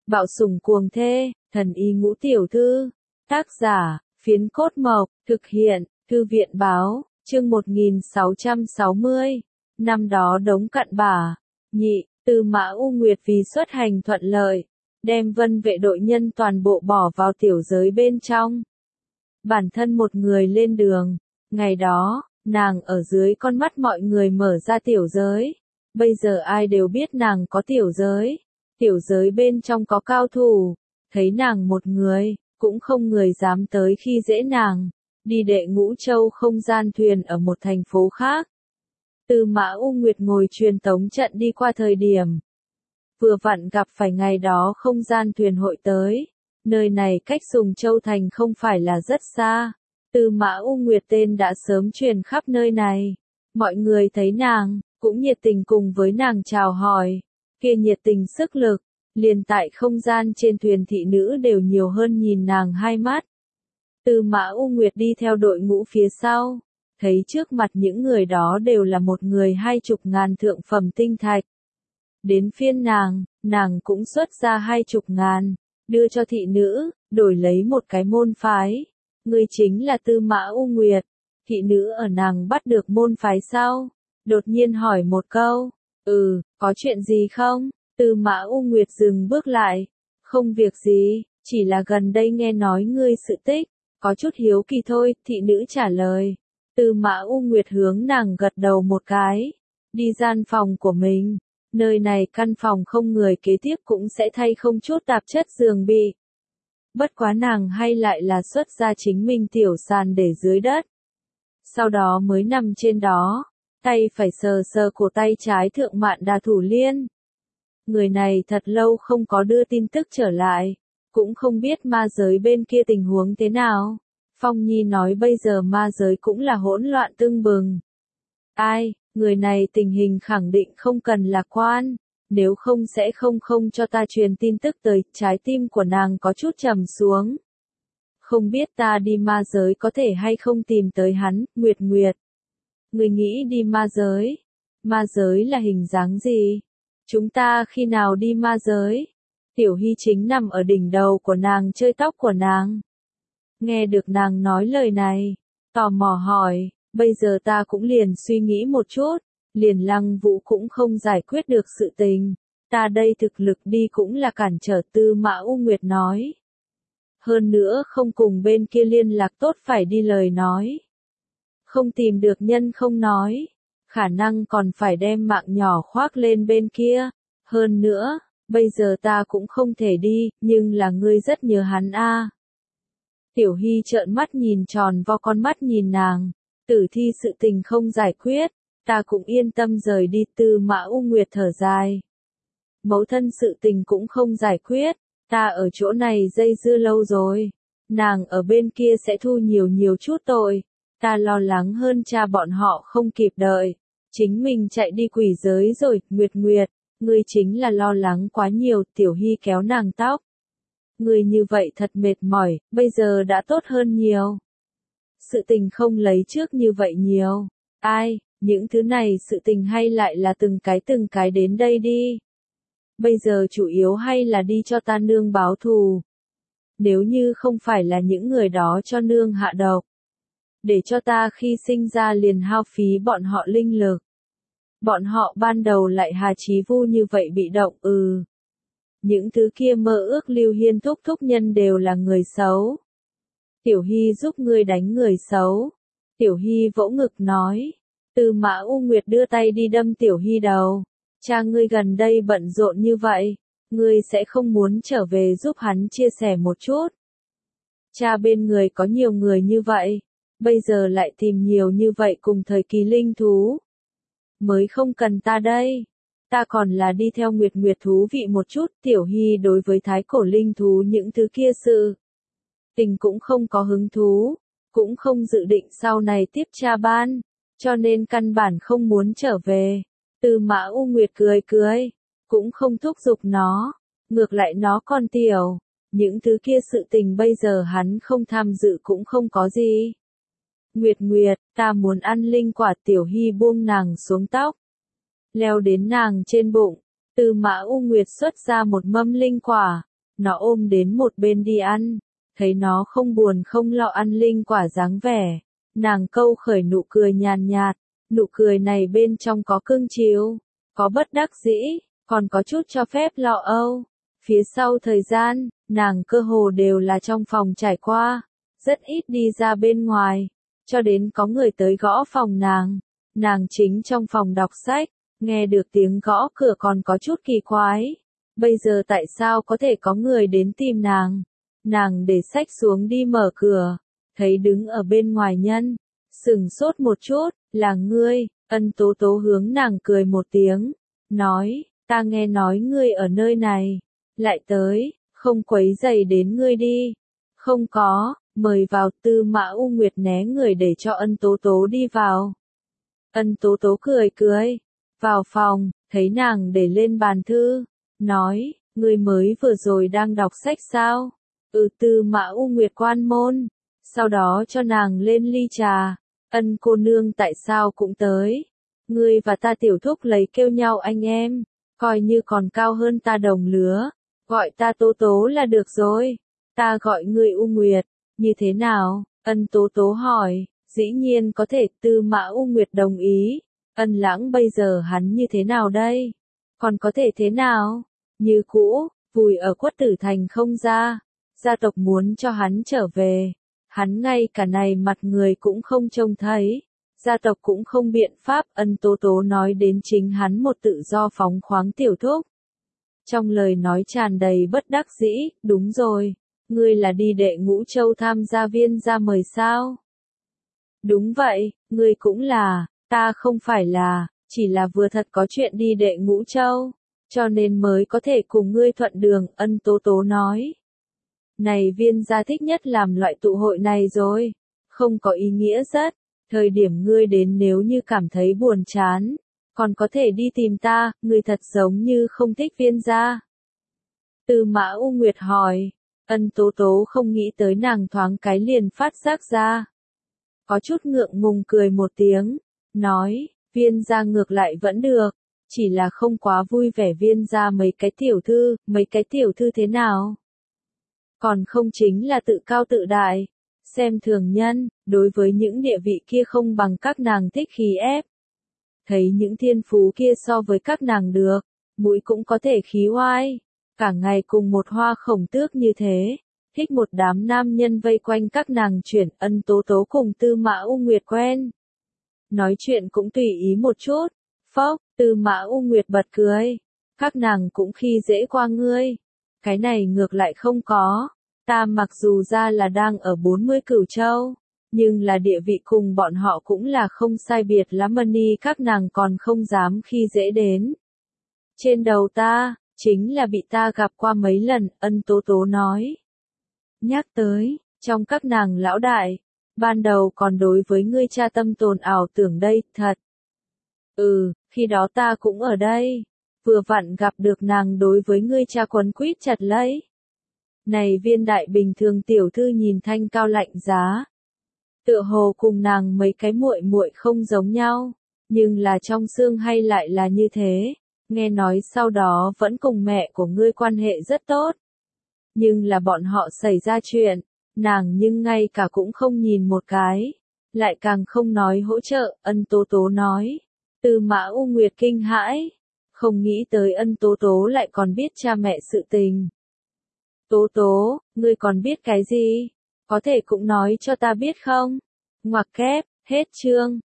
Bạo sủng cuồng thê, thần y ngũ tiểu thư. Tác giả, Phiến Cốt Mộc, thực hiện, Thư viện báo, chương 1660. Năm đó Đống Cặn Bả, nhị, Tư Mã U Nguyệt vì xuất hành thuận lợi, đem Vân vệ đội nhân toàn bộ bỏ vào tiểu giới bên trong. Bản thân một người lên đường, ngày đó, nàng ở dưới con mắt mọi người mở ra tiểu giới. Bây giờ ai đều biết nàng có tiểu giới. Tiểu giới bên trong có cao thủ, thấy nàng một người, cũng không người dám tới khi dễ nàng. Đi đệ Ngũ Châu không gian thuyền ở một thành phố khác. Tư Mã U Nguyệt ngồi truyền tống trận đi qua thời điểm. Vừa vặn gặp phải ngày đó không gian thuyền hội tới. Nơi này cách Sùng Châu Thành không phải là rất xa. Tư Mã U Nguyệt tên đã sớm truyền khắp nơi này. Mọi người thấy nàng, cũng nhiệt tình cùng với nàng chào hỏi. Kia nhiệt tình sức lực, liền tại không gian trên thuyền thị nữ đều nhiều hơn nhìn nàng hai mắt. Tư Mã U Nguyệt đi theo đội ngũ phía sau, thấy trước mặt những người đó đều là một người 20.000 thượng phẩm tinh thạch. Đến phiên nàng cũng xuất ra 20.000, đưa cho thị nữ, đổi lấy một cái môn phái. Người chính là Tư Mã U Nguyệt. Thị nữ ở nàng bắt được môn phái sau, đột nhiên hỏi một câu, có chuyện gì không? Tư Mã U Nguyệt dừng bước lại, không việc gì, chỉ là gần đây nghe nói ngươi sự tích, có chút hiếu kỳ thôi, thị nữ trả lời. Tư Mã U Nguyệt hướng nàng gật đầu một cái, đi gian phòng của mình, nơi này căn phòng không người kế tiếp cũng sẽ thay không chút tạp chất giường bị. Bất quá nàng hay lại là xuất ra chính mình tiểu sàn để dưới đất. Sau đó mới nằm trên đó, tay phải sờ sờ cổ tay trái thượng Mạn Đà Thủ Liên. Người này thật lâu không có đưa tin tức trở lại, cũng không biết ma giới bên kia tình huống thế nào. Phong Nhi nói bây giờ ma giới cũng là hỗn loạn tưng bừng. Ai, người này tình hình khẳng định không cần lạc quan, nếu không sẽ không cho ta truyền tin tức tới. Trái tim của nàng có chút trầm xuống. Không biết ta đi ma giới có thể hay không tìm tới hắn. Nguyệt Nguyệt, người nghĩ đi ma giới? Ma giới là hình dáng gì? Chúng ta khi nào đi ma giới? Tiểu Hy chính nằm ở đỉnh đầu của nàng chơi tóc của nàng. Nghe được nàng nói lời này, tò mò hỏi, bây giờ ta cũng liền suy nghĩ một chút, liền Lăng Vũ cũng không giải quyết được sự tình. Ta đây thực lực đi cũng là cản trở. Tư Mã U Nguyệt nói. Hơn nữa không cùng bên kia liên lạc tốt phải đi lời nói. Không tìm được nhân không nói. Khả năng còn phải đem mạng nhỏ khoác lên bên kia. Hơn nữa, bây giờ ta cũng không thể đi, nhưng là ngươi rất nhớ hắn a. Tiểu Hy trợn mắt nhìn tròn vo con mắt nhìn nàng. Tử thi sự tình không giải quyết, ta cũng yên tâm rời đi. Tư Mã U Nguyệt thở dài. Mẫu thân sự tình cũng không giải quyết, ta ở chỗ này dây dưa lâu rồi. Nàng ở bên kia sẽ thu nhiều chút tội. Ta lo lắng hơn cha bọn họ không kịp đợi. Chính mình chạy đi quỷ giới rồi. Nguyệt Nguyệt, ngươi chính là lo lắng quá nhiều. Tiểu Hy kéo nàng tóc. Ngươi như vậy thật mệt mỏi, bây giờ đã tốt hơn nhiều. Sự tình không lấy trước như vậy nhiều. Ai, những thứ này sự tình hay lại là từng cái đến đây đi. Bây giờ chủ yếu hay là đi cho ta nương báo thù. Nếu như không phải là những người đó cho nương hạ độc. Để cho ta khi sinh ra liền hao phí bọn họ linh lực. Bọn họ ban đầu lại hà chí vu như vậy bị động. Những thứ kia mơ ước Lưu Hiên thúc nhân đều là người xấu. Tiểu Hy giúp ngươi đánh người xấu. Tiểu Hy vỗ ngực nói. Tư Mã U Nguyệt đưa tay đi đâm Tiểu Hy đầu. Cha ngươi gần đây bận rộn như vậy, ngươi sẽ không muốn trở về giúp hắn chia sẻ một chút. Cha bên người có nhiều người như vậy, bây giờ lại tìm nhiều như vậy cùng thời kỳ linh thú. Mới không cần ta đây. Ta còn là đi theo Nguyệt Nguyệt thú vị một chút. Tiểu Hy đối với thái cổ linh thú những thứ kia sự tình cũng không có hứng thú, cũng không dự định sau này tiếp cha ban, cho nên căn bản không muốn trở về. Tư Mã U Nguyệt cười, cũng không thúc giục nó, ngược lại nó còn tiểu, những thứ kia sự tình bây giờ hắn không tham dự cũng không có gì. Nguyệt, ta muốn ăn linh quả. Tiểu Hy buông nàng xuống tóc, leo đến nàng trên bụng. Tư Mã U Nguyệt xuất ra một mâm linh quả, nó ôm đến một bên đi ăn, thấy nó không buồn không lo ăn linh quả dáng vẻ, nàng câu khởi nụ cười nhàn nhạt, nụ cười này bên trong có cưng chiều, có bất đắc dĩ, còn có chút cho phép lo âu. Phía sau thời gian, nàng cơ hồ đều là trong phòng trải qua, rất ít đi ra bên ngoài, cho đến có người tới gõ phòng nàng chính trong phòng đọc sách, nghe được tiếng gõ cửa còn có chút kỳ quái, bây giờ tại sao có thể có người đến tìm nàng để sách xuống đi mở cửa, thấy đứng ở bên ngoài nhân, sửng sốt một chút, là ngươi, Ân Tố Tố hướng nàng cười một tiếng, nói, ta nghe nói ngươi ở nơi này, lại tới, không quấy rầy đến ngươi đi, không có, mời vào. Tư Mã U Nguyệt né người để cho Ân Tố Tố đi vào. Ân Tố Tố cười cười, vào phòng, thấy nàng để lên bàn thư, nói, ngươi mới vừa rồi đang đọc sách sao? Tư Mã U Nguyệt quan môn, sau đó cho nàng lên ly trà, Ân cô nương tại sao cũng tới? Ngươi và ta tiểu thúc lấy kêu nhau anh em, coi như còn cao hơn ta đồng lứa, gọi ta Tố Tố là được rồi, ta gọi ngươi U Nguyệt, như thế nào? Ân Tố Tố hỏi, dĩ nhiên có thể. Tư Mã U Nguyệt đồng ý, Ân Lãng bây giờ hắn như thế nào đây? Còn có thể thế nào? Như cũ, vùi ở Quất Tử Thành không ra, gia tộc muốn cho hắn trở về, hắn ngay cả này mặt người cũng không trông thấy, gia tộc cũng không biện pháp. Ân Tố Tố nói đến chính hắn một tự do phóng khoáng tiểu thúc. Trong lời nói tràn đầy bất đắc dĩ, đúng rồi, ngươi là đi Đệ Ngũ Châu tham gia viên gia mời sao? Đúng vậy, ngươi cũng là, ta không phải là, chỉ là vừa thật có chuyện đi Đệ Ngũ Châu, cho nên mới có thể cùng ngươi thuận đường. Ân Tố Tố nói. Này viên gia thích nhất làm loại tụ hội này rồi, không có ý nghĩa rất, thời điểm ngươi đến nếu như cảm thấy buồn chán, còn có thể đi tìm ta, ngươi thật giống như không thích viên gia. Tư Mã U Nguyệt hỏi, Ân Tố Tố không nghĩ tới nàng thoáng cái liền phát giác ra. Có chút ngượng ngùng cười một tiếng, nói, viên gia ngược lại vẫn được, chỉ là không quá vui vẻ. Viên gia mấy cái tiểu thư thế nào? Còn không chính là tự cao tự đại, xem thường nhân, đối với những địa vị kia không bằng các nàng thích khí ép. Thấy những thiên phú kia so với các nàng được, mũi cũng có thể khí oai, cả ngày cùng một Hoa Khổng Tước như thế, thích một đám nam nhân vây quanh các nàng chuyển. Ân Tố Tố cùng Tư Mã U Nguyệt quen, nói chuyện cũng tùy ý một chút, phốc. Tư Mã U Nguyệt bật cười, các nàng cũng khi dễ qua ngươi, cái này ngược lại không có, ta mặc dù ra là đang ở 40 Cửu Châu, nhưng là địa vị cùng bọn họ cũng là không sai biệt lắm. Ni các nàng còn không dám khi dễ đến. Trên đầu ta, chính là bị ta gặp qua mấy lần. Ân Tố Tố nói. Nhắc tới, trong các nàng lão đại, ban đầu còn đối với ngươi cha tâm tồn ảo tưởng đây, thật. Khi đó ta cũng ở đây, vừa vặn gặp được nàng đối với ngươi cha quấn quýt chặt lấy. Này viên đại bình thường tiểu thư nhìn thanh cao lạnh giá, tựa hồ cùng nàng mấy cái muội muội không giống nhau, nhưng là trong xương hay lại là như thế, nghe nói sau đó vẫn cùng mẹ của ngươi quan hệ rất tốt. Nhưng là bọn họ xảy ra chuyện, nàng nhưng ngay cả cũng không nhìn một cái, lại càng không nói hỗ trợ. Ân Tố Tố nói. Tư Mã U Nguyệt kinh hãi, không nghĩ tới Ân Tố Tố lại còn biết cha mẹ sự tình. Tố Tố, ngươi còn biết cái gì? Có thể cũng nói cho ta biết không? Ngoặc kép, hết chương.